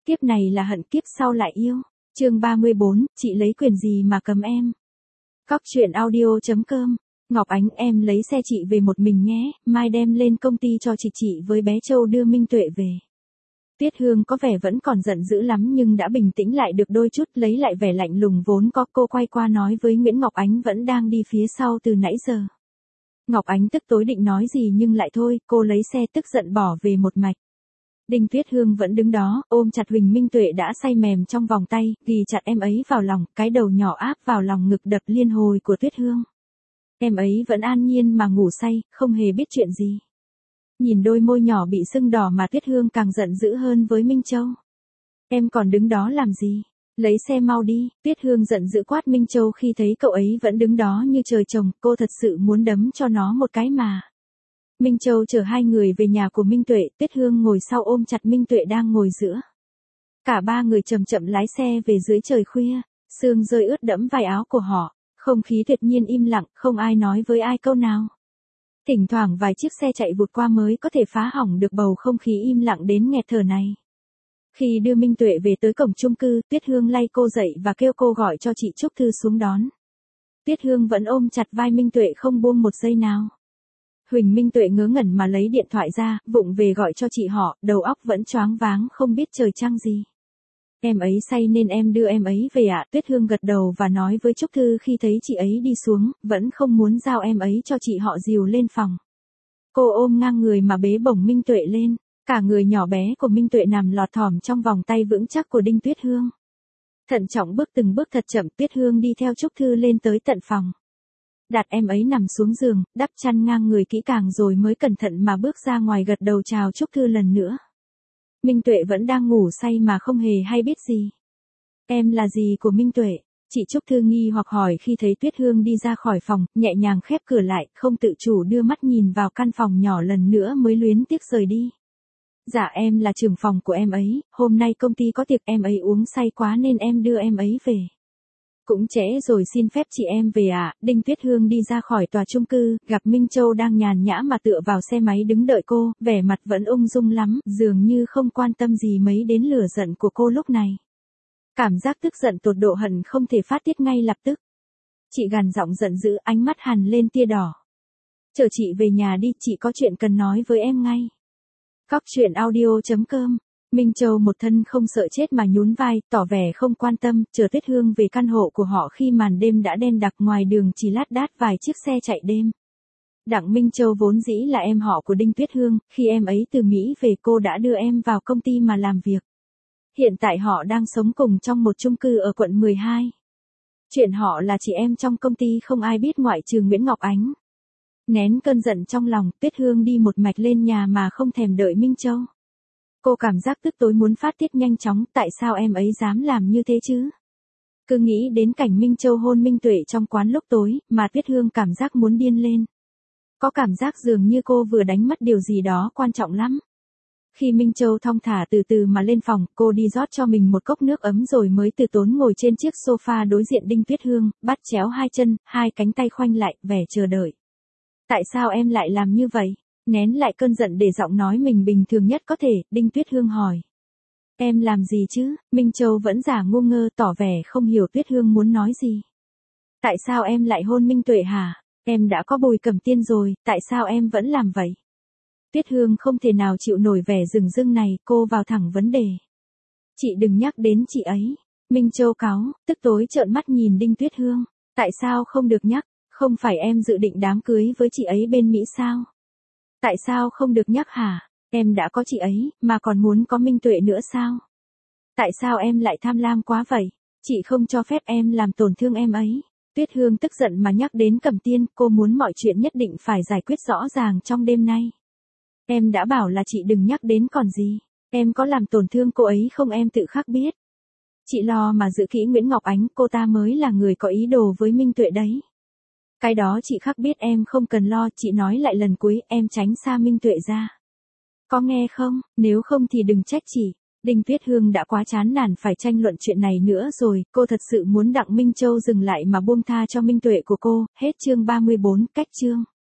Kiếp này là hận, kiếp sau lại yêu. Chương 34, chị lấy quyền gì mà cấm em? Cóc truyện audio.com. Ngọc Ánh, em lấy xe chị về một mình nhé, mai đem lên công ty cho chị với bé Châu đưa Minh Tuệ về. Tuyết Hương có vẻ vẫn còn giận dữ lắm nhưng đã bình tĩnh lại được đôi chút, lấy lại vẻ lạnh lùng vốn có. Cô quay qua nói với Nguyễn Ngọc Ánh vẫn đang đi phía sau từ nãy giờ. Ngọc Ánh tức tối định nói gì nhưng lại thôi, cô lấy xe tức giận bỏ về một mạch. Đinh Tuyết Hương vẫn đứng đó, ôm chặt Huỳnh Minh Tuệ đã say mềm trong vòng tay, ghì chặt em ấy vào lòng, cái đầu nhỏ áp vào lòng ngực đập liên hồi của Tuyết Hương. Em ấy vẫn an nhiên mà ngủ say, không hề biết chuyện gì. Nhìn đôi môi nhỏ bị sưng đỏ mà Tuyết Hương càng giận dữ hơn với Minh Châu. Em còn đứng đó làm gì? Lấy xe mau đi. Tuyết Hương giận dữ quát Minh Châu khi thấy cậu ấy vẫn đứng đó như trời trồng, cô thật sự muốn đấm cho nó một cái mà. Minh Châu chở hai người về nhà của Minh Tuệ, Tuyết Hương ngồi sau ôm chặt Minh Tuệ đang ngồi giữa. Cả ba người chậm chậm lái xe về dưới trời khuya, sương rơi ướt đẫm vai áo của họ, không khí tuyệt nhiên im lặng, không ai nói với ai câu nào. Thỉnh thoảng vài chiếc xe chạy vụt qua mới có thể phá hỏng được bầu không khí im lặng đến nghẹt thở này. Khi đưa Minh Tuệ về tới cổng chung cư, Tuyết Hương lay cô dậy và kêu cô gọi cho chị Trúc Thư xuống đón. Tuyết Hương vẫn ôm chặt vai Minh Tuệ không buông một giây nào. Huỳnh Minh Tuệ ngớ ngẩn mà lấy điện thoại ra, vụng về gọi cho chị họ, đầu óc vẫn choáng váng không biết trời trăng gì. Em ấy say nên em đưa em ấy về ạ. Tuyết Hương gật đầu và nói với Trúc Thư khi thấy chị ấy đi xuống, vẫn không muốn giao em ấy cho chị họ dìu lên phòng. Cô ôm ngang người mà bế bổng Minh Tuệ lên, cả người nhỏ bé của Minh Tuệ nằm lọt thỏm trong vòng tay vững chắc của Đinh Tuyết Hương. Thận trọng bước từng bước thật chậm, Tuyết Hương đi theo Trúc Thư lên tới tận phòng. Đặt em ấy nằm xuống giường, đắp chăn ngang người kỹ càng rồi mới cẩn thận mà bước ra ngoài gật đầu chào Trúc Thư lần nữa. Minh Tuệ vẫn đang ngủ say mà không hề hay biết gì. Em là gì của Minh Tuệ? Chị Trúc Thư nghi hoặc hỏi khi thấy Tuyết Hương đi ra khỏi phòng, nhẹ nhàng khép cửa lại, không tự chủ đưa mắt nhìn vào căn phòng nhỏ lần nữa mới luyến tiếc rời đi. Dạ em là trưởng phòng của em ấy, hôm nay công ty có tiệc em ấy uống say quá nên em đưa em ấy về. Cũng trễ rồi xin phép chị em về ạ. Đinh Tuyết Hương đi ra khỏi tòa chung cư, gặp Minh Châu đang nhàn nhã mà tựa vào xe máy đứng đợi cô, vẻ mặt vẫn ung dung lắm, dường như không quan tâm gì mấy đến lửa giận của cô lúc này. Cảm giác tức giận tột độ hận không thể phát tiết ngay lập tức. Chị gằn giọng giận dữ, ánh mắt hằn lên tia đỏ. Chờ chị về nhà đi, chị có chuyện cần nói với em ngay. Cóc truyện audio.com. Minh Châu một thân không sợ chết mà nhún vai, tỏ vẻ không quan tâm, chờ Tuyết Hương về căn hộ của họ khi màn đêm đã đen đặc, ngoài đường chỉ lát đát vài chiếc xe chạy đêm. Đặng Minh Châu vốn dĩ là em họ của Đinh Tuyết Hương, khi em ấy từ Mỹ về cô đã đưa em vào công ty mà làm việc. Hiện tại họ đang sống cùng trong một chung cư ở quận 12. Chuyện họ là chị em trong công ty không ai biết ngoại trừ Nguyễn Ngọc Ánh. Nén cơn giận trong lòng, Tuyết Hương đi một mạch lên nhà mà không thèm đợi Minh Châu. Cô cảm giác tức tối muốn phát tiết nhanh chóng, tại sao em ấy dám làm như thế chứ? Cứ nghĩ đến cảnh Minh Châu hôn Minh Tuệ trong quán lúc tối, mà Tuyết Hương cảm giác muốn điên lên. Có cảm giác dường như cô vừa đánh mất điều gì đó quan trọng lắm. Khi Minh Châu thong thả từ từ mà lên phòng, cô đi rót cho mình một cốc nước ấm rồi mới từ tốn ngồi trên chiếc sofa đối diện Đinh Tuyết Hương, bắt chéo hai chân, hai cánh tay khoanh lại, vẻ chờ đợi. Tại sao em lại làm như vậy? Nén lại cơn giận để giọng nói mình bình thường nhất có thể, Đinh Tuyết Hương hỏi. Em làm gì chứ? Minh Châu vẫn giả ngu ngơ tỏ vẻ không hiểu Tuyết Hương muốn nói gì. Tại sao em lại hôn Minh Tuệ hả? Em đã có Bùi Cẩm Tiên rồi, tại sao em vẫn làm vậy? Tuyết Hương không thể nào chịu nổi vẻ rừng rưng này, cô vào thẳng vấn đề. Chị đừng nhắc đến chị ấy. Minh Châu cáu, tức tối trợn mắt nhìn Đinh Tuyết Hương. Tại sao không được nhắc? Không phải em dự định đám cưới với chị ấy bên Mỹ sao? Tại sao không được nhắc hả? Em đã có chị ấy, mà còn muốn có Minh Tuệ nữa sao? Tại sao em lại tham lam quá vậy? Chị không cho phép em làm tổn thương em ấy. Tuyết Hương tức giận mà nhắc đến Cẩm Tiên, cô muốn mọi chuyện nhất định phải giải quyết rõ ràng trong đêm nay. Em đã bảo là chị đừng nhắc đến còn gì. Em có làm tổn thương cô ấy không em tự khắc biết. Chị lo mà giữ kỹ Nguyễn Ngọc Ánh, cô ta mới là người có ý đồ với Minh Tuệ đấy. Cái đó chị khắc biết, em không cần lo, chị nói lại lần cuối, em tránh xa Minh Tuệ ra. Có nghe không? Nếu không thì đừng trách chị. Đinh Tuyết Hương đã quá chán nản phải tranh luận chuyện này nữa rồi, cô thật sự muốn Đặng Minh Châu dừng lại mà buông tha cho Minh Tuệ của cô. Hết chương 34, cách chương.